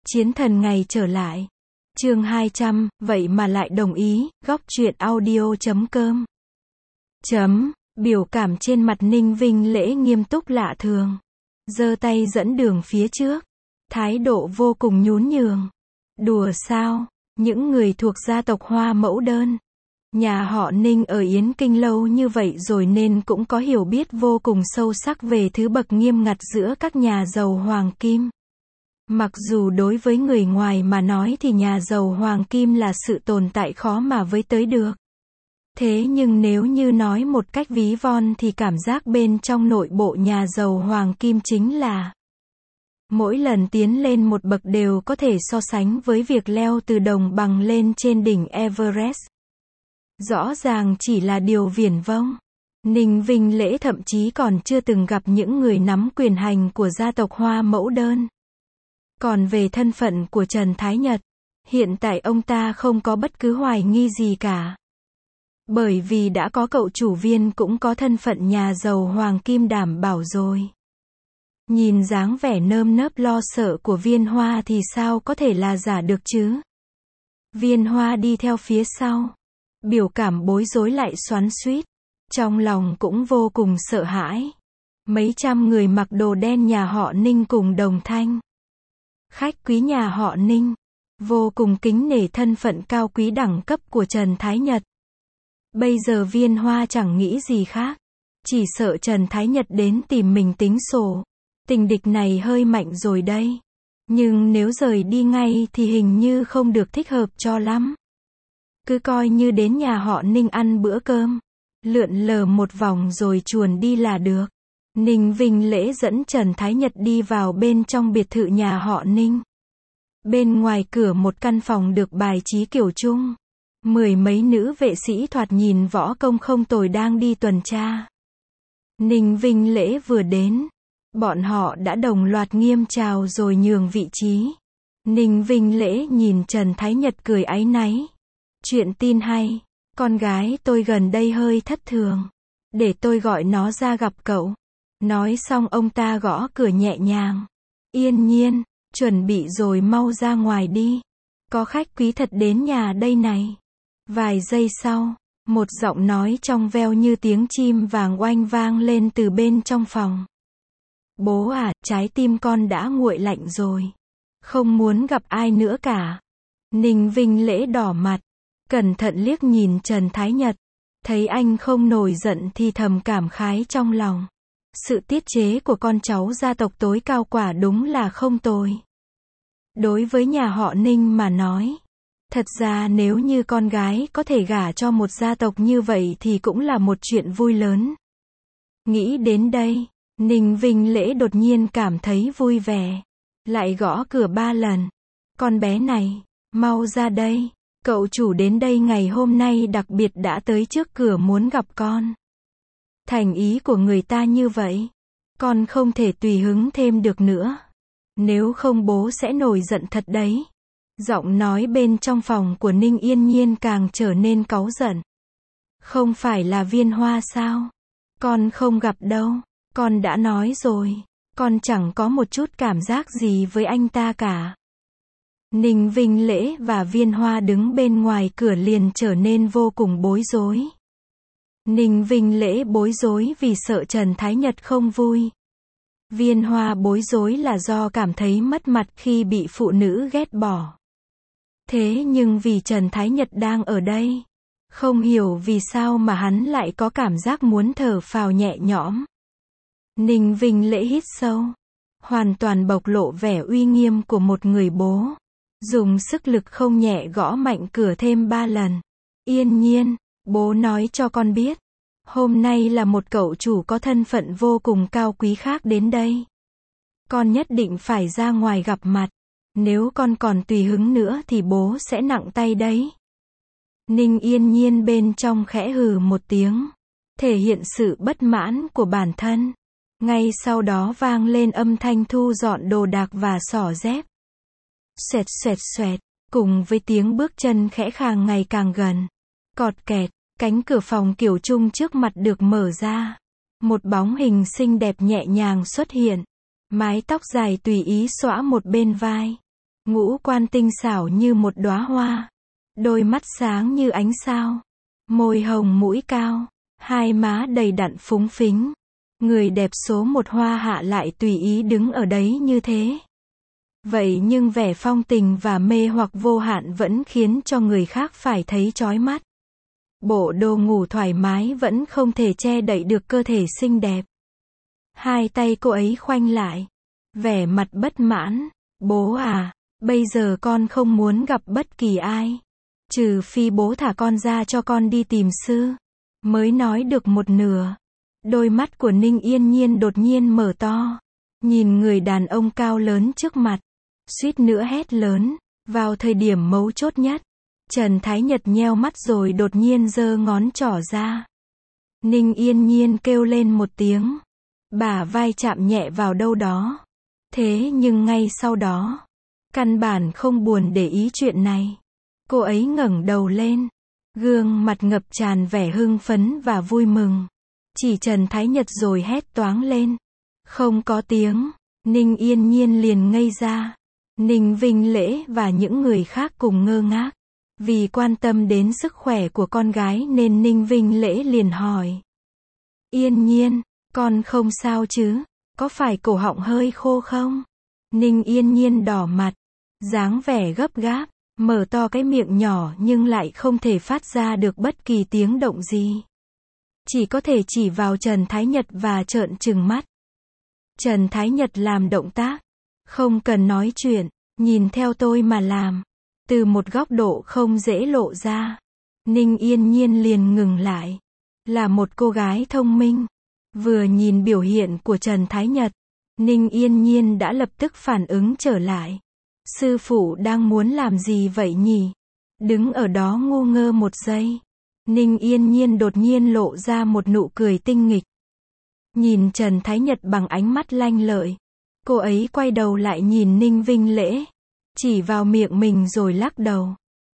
Chiến thần ngày trở lại. Chương 200, vậy mà lại đồng ý, góc truyện audio.com. Biểu cảm trên mặt Ninh Vinh Lễ nghiêm túc lạ thường. Giơ tay dẫn đường phía trước. Thái độ vô cùng nhún nhường. Đùa sao, những người thuộc gia tộc Hoa Mẫu Đơn. Nhà họ Ninh ở Yến Kinh lâu như vậy rồi nên cũng có hiểu biết vô cùng sâu sắc về thứ bậc nghiêm ngặt giữa các nhà giàu hoàng kim. Mặc dù đối với người ngoài mà nói thì nhà giàu hoàng kim là sự tồn tại khó mà với tới được. Thế nhưng nếu như nói một cách ví von thì cảm giác bên trong nội bộ nhà giàu hoàng kim chính là mỗi lần tiến lên một bậc đều có thể so sánh với việc leo từ đồng bằng lên trên đỉnh Everest. Rõ ràng chỉ là điều viển vông. Ninh Vinh Lễ thậm chí còn chưa từng gặp những người nắm quyền hành của gia tộc Hoa Mẫu Đơn. Còn về thân phận của Trần Thái Nhật, hiện tại ông ta không có bất cứ hoài nghi gì cả. Bởi vì đã có cậu chủ Viên cũng có thân phận nhà giàu hoàng kim đảm bảo rồi. Nhìn dáng vẻ nơm nớp lo sợ của Viên Hoa thì sao có thể là giả được chứ? Viên Hoa đi theo phía sau. Biểu cảm bối rối lại xoắn xuýt. Trong lòng cũng vô cùng sợ hãi. Mấy trăm người mặc đồ đen nhà họ Ninh cùng đồng thanh. Khách quý nhà họ Ninh. Vô cùng kính nể thân phận cao quý đẳng cấp của Trần Thái Nhật. Bây giờ Viên Hoa chẳng nghĩ gì khác. Chỉ sợ Trần Thái Nhật đến tìm mình tính sổ. Tình địch này hơi mạnh rồi đây. Nhưng nếu rời đi ngay thì hình như không được thích hợp cho lắm. Cứ coi như đến nhà họ Ninh ăn bữa cơm. Lượn lờ một vòng rồi chuồn đi là được. Ninh Vinh Lễ dẫn Trần Thái Nhật đi vào bên trong biệt thự nhà họ Ninh. Bên ngoài cửa một căn phòng được bài trí kiểu Trung. Mười mấy nữ vệ sĩ thoạt nhìn võ công không tồi đang đi tuần tra. Ninh Vinh Lễ vừa đến. Bọn họ đã đồng loạt nghiêm chào rồi nhường vị trí. Ninh Vinh Lễ nhìn Trần Thái Nhật cười áy náy. Chuyện tin hay, con gái tôi gần đây hơi thất thường. Để tôi gọi nó ra gặp cậu. Nói xong ông ta gõ cửa nhẹ nhàng. Yên Nhiên, chuẩn bị rồi mau ra ngoài đi. Có khách quý thật đến nhà đây này. Vài giây sau, một giọng nói trong veo như tiếng chim vàng oanh vang lên từ bên trong phòng. Bố à, trái tim con đã nguội lạnh rồi. Không muốn gặp ai nữa cả. Ninh Vinh Lễ đỏ mặt. Cẩn thận liếc nhìn Trần Thái Nhật. Thấy anh không nổi giận thì thầm cảm khái trong lòng. Sự tiết chế của con cháu gia tộc tối cao quả đúng là không tồi. Đối với nhà họ Ninh mà nói. Thật ra nếu như con gái có thể gả cho một gia tộc như vậy thì cũng là một chuyện vui lớn. Nghĩ đến đây, Ninh Vinh Lễ đột nhiên cảm thấy vui vẻ. Lại gõ cửa 3 lần. Con bé này, mau ra đây. Cậu chủ đến đây ngày hôm nay đặc biệt đã tới trước cửa muốn gặp con. Thành ý của người ta như vậy. Con không thể tùy hứng thêm được nữa. Nếu không bố sẽ nổi giận thật đấy. Giọng nói bên trong phòng của Ninh Yên Nhiên càng trở nên cáu giận. Không phải là Viên Hoa sao? Con không gặp đâu. Con đã nói rồi. Con chẳng có một chút cảm giác gì với anh ta cả. Ninh Vinh Lễ và Viên Hoa đứng bên ngoài cửa liền trở nên vô cùng bối rối. Ninh Vinh Lễ bối rối vì sợ Trần Thái Nhật không vui. Viên Hoa bối rối là do cảm thấy mất mặt khi bị phụ nữ ghét bỏ. Thế nhưng vì Trần Thái Nhật đang ở đây, không hiểu vì sao mà hắn lại có cảm giác muốn thở phào nhẹ nhõm. Ninh Vinh Lễ hít sâu, hoàn toàn bộc lộ vẻ uy nghiêm của một người bố. Dùng sức lực không nhẹ gõ mạnh cửa thêm 3 lần. Yên Nhiên, bố nói cho con biết. Hôm nay là một cậu chủ có thân phận vô cùng cao quý khác đến đây. Con nhất định phải ra ngoài gặp mặt. Nếu con còn tùy hứng nữa thì bố sẽ nặng tay đấy. Ninh Yên Nhiên bên trong khẽ hừ một tiếng. Thể hiện sự bất mãn của bản thân. Ngay sau đó vang lên âm thanh thu dọn đồ đạc và xỏ dép. Xoẹt xoẹt xoẹt, cùng với tiếng bước chân khẽ khàng ngày càng gần. Cọt kẹt, cánh cửa phòng kiểu Trung trước mặt được mở ra. Một bóng hình xinh đẹp nhẹ nhàng xuất hiện. Mái tóc dài tùy ý xõa một bên vai. ngũ quan tinh xảo như một đóa hoa, đôi mắt sáng như ánh sao, môi hồng mũi cao, hai má đầy đặn phúng phính. Người đẹp số một Hoa Hạ lại tùy ý đứng ở đấy như thế. Vậy nhưng vẻ phong tình và mê hoặc vô hạn vẫn khiến cho người khác phải thấy chói mắt. Bộ đồ ngủ thoải mái vẫn không thể che đậy được cơ thể xinh đẹp. Hai tay cô ấy khoanh lại, vẻ mặt bất mãn. Bố à, bây giờ con không muốn gặp bất kỳ ai. Trừ phi bố thả con ra cho con đi tìm sư. Mới nói được một nửa. Đôi mắt của Ninh Yên Nhiên đột nhiên mở to. Nhìn người đàn ông cao lớn trước mặt. Suýt nữa hét lớn. Vào thời điểm mấu chốt nhất, Trần Thái Nhật nheo mắt rồi đột nhiên giơ ngón trỏ ra. Ninh Yên Nhiên kêu lên một tiếng. Bả vai chạm nhẹ vào đâu đó. Thế nhưng ngay sau đó, căn bản không buồn để ý chuyện này. Cô ấy ngẩng đầu lên, gương mặt ngập tràn vẻ hưng phấn và vui mừng. Chỉ Trần Thái Nhật rồi hét toáng lên. Không có tiếng, Ninh Yên Nhiên liền ngây ra. Ninh Vinh Lễ và những người khác cùng ngơ ngác. Vì quan tâm đến sức khỏe của con gái nên Ninh Vinh Lễ liền hỏi. Yên Nhiên, con không sao chứ? Có phải cổ họng hơi khô không? Ninh Yên Nhiên đỏ mặt, dáng vẻ gấp gáp, mở to cái miệng nhỏ nhưng lại không thể phát ra được bất kỳ tiếng động gì. Chỉ có thể chỉ vào Trần Thái Nhật và trợn trừng mắt. Trần Thái Nhật làm động tác. Không cần nói chuyện, nhìn theo tôi mà làm. Từ một góc độ không dễ lộ ra. Ninh Yên Nhiên liền ngừng lại. Là một cô gái thông minh. Vừa nhìn biểu hiện của Trần Thái Nhật, Ninh Yên Nhiên đã lập tức phản ứng trở lại. Sư phụ đang muốn làm gì vậy nhỉ? Đứng ở đó ngu ngơ một giây. Ninh Yên Nhiên đột nhiên lộ ra một nụ cười tinh nghịch. Nhìn Trần Thái Nhật bằng ánh mắt lanh lợi. Cô ấy quay đầu lại nhìn Ninh Vinh Lễ. Chỉ vào miệng mình rồi lắc đầu.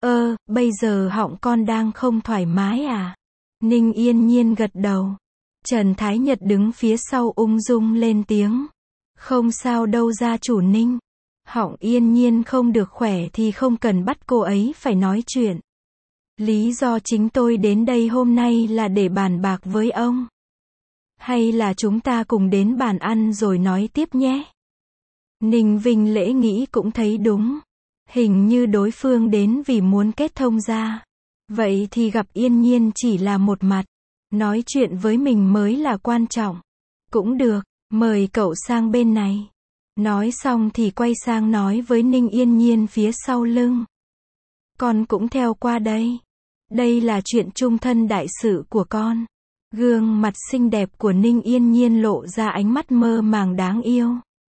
Bây giờ họng con đang không thoải mái à? Ninh Yên Nhiên gật đầu. Trần Thái Nhật đứng phía sau ung dung lên tiếng. Không sao đâu gia chủ Ninh. Họng Yên Nhiên không được khỏe thì không cần bắt cô ấy phải nói chuyện. Lý do chính tôi đến đây hôm nay là để bàn bạc với ông. Hay là chúng ta cùng đến bàn ăn rồi nói tiếp nhé? Ninh Vinh Lễ nghĩ cũng thấy đúng. Hình như đối phương đến vì muốn kết thông ra. Vậy thì gặp Yên Nhiên chỉ là một mặt. Nói chuyện với mình mới là quan trọng. Cũng được, mời cậu sang bên này. Nói xong thì quay sang nói với Ninh Yên Nhiên phía sau lưng. Con cũng theo qua đây. Đây là chuyện chung thân đại sự của con. Gương mặt xinh đẹp của Ninh Yên Nhiên lộ ra ánh mắt mơ màng đáng yêu.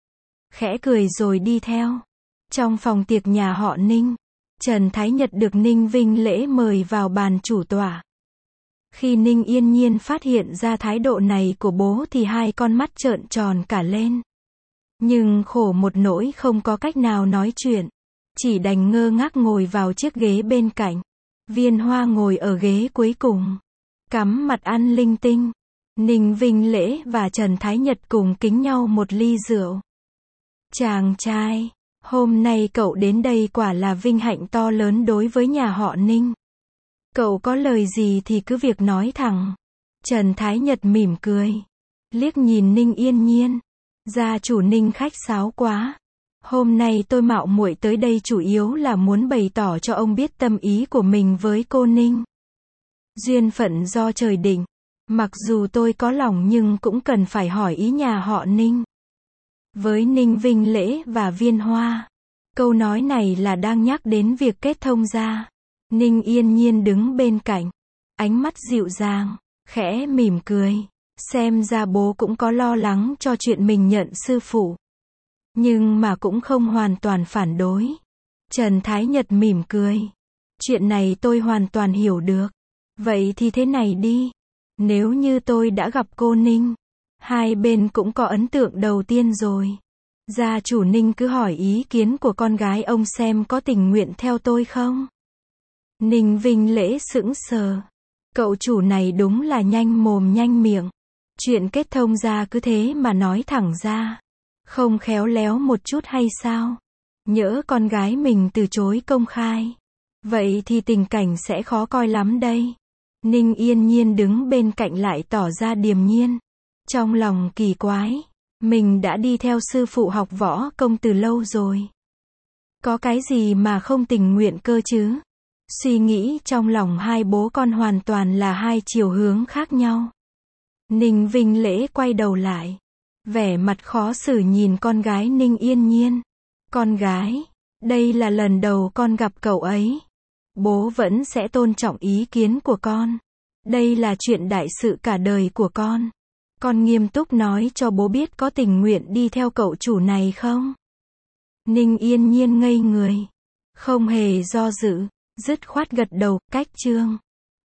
Khẽ cười rồi đi theo. Trong phòng tiệc nhà họ Ninh, Trần Thái Nhật được Ninh Vinh Lễ mời vào bàn chủ tọa. Khi Ninh Yên Nhiên phát hiện ra thái độ này của bố thì hai con mắt trợn tròn cả lên. Nhưng khổ một nỗi không có cách nào nói chuyện. Chỉ đành ngơ ngác ngồi vào chiếc ghế bên cạnh. Viên Hoa ngồi ở ghế cuối cùng. Cắm mặt ăn linh tinh. Ninh Vinh Lễ và Trần Thái Nhật cùng kính nhau một ly rượu. Chàng trai, hôm nay cậu đến đây quả là vinh hạnh to lớn đối với nhà họ Ninh. Cậu có lời gì thì cứ việc nói thẳng. Trần Thái Nhật mỉm cười. Liếc nhìn Ninh Yên Nhiên. Gia chủ Ninh khách sáo quá. Hôm nay tôi mạo muội tới đây chủ yếu là muốn bày tỏ cho ông biết tâm ý của mình với cô Ninh. Duyên phận do trời định. Mặc dù tôi có lòng nhưng cũng cần phải hỏi ý nhà họ Ninh. Với Ninh Vinh Lễ và Viên Hoa. Câu nói này là đang nhắc đến việc kết thông gia. Ninh Yên Nhiên đứng bên cạnh. Ánh mắt dịu dàng, khẽ mỉm cười. Xem ra bố cũng có lo lắng cho chuyện mình nhận sư phụ. Nhưng mà cũng không hoàn toàn phản đối. Trần Thái Nhật mỉm cười. Chuyện này tôi hoàn toàn hiểu được. Vậy thì thế này đi. Nếu như tôi đã gặp cô Ninh, hai bên cũng có ấn tượng đầu tiên rồi. Gia chủ Ninh cứ hỏi ý kiến của con gái ông xem có tình nguyện theo tôi không? Ninh Vinh Lễ sững sờ. Cậu chủ này đúng là nhanh mồm nhanh miệng. Chuyện kết thông ra cứ thế mà nói thẳng ra. Không khéo léo một chút hay sao? Nhỡ con gái mình từ chối công khai. Vậy thì tình cảnh sẽ khó coi lắm đây. Ninh Yên Nhiên đứng bên cạnh lại tỏ ra điềm nhiên. Trong lòng kỳ quái. Mình đã đi theo sư phụ học võ công từ lâu rồi. Có cái gì mà không tình nguyện cơ chứ? Suy nghĩ trong lòng hai bố con hoàn toàn là hai chiều hướng khác nhau. Ninh Vinh Lễ quay đầu lại. Vẻ mặt khó xử nhìn con gái Ninh Yên Nhiên. Con gái, đây là lần đầu con gặp cậu ấy. Bố vẫn sẽ tôn trọng ý kiến của con. Đây là chuyện đại sự cả đời của con. Con nghiêm túc nói cho bố biết có tình nguyện đi theo cậu chủ này không? Ninh Yên Nhiên ngây người. Không hề do dự, dứt khoát gật đầu, cách chương.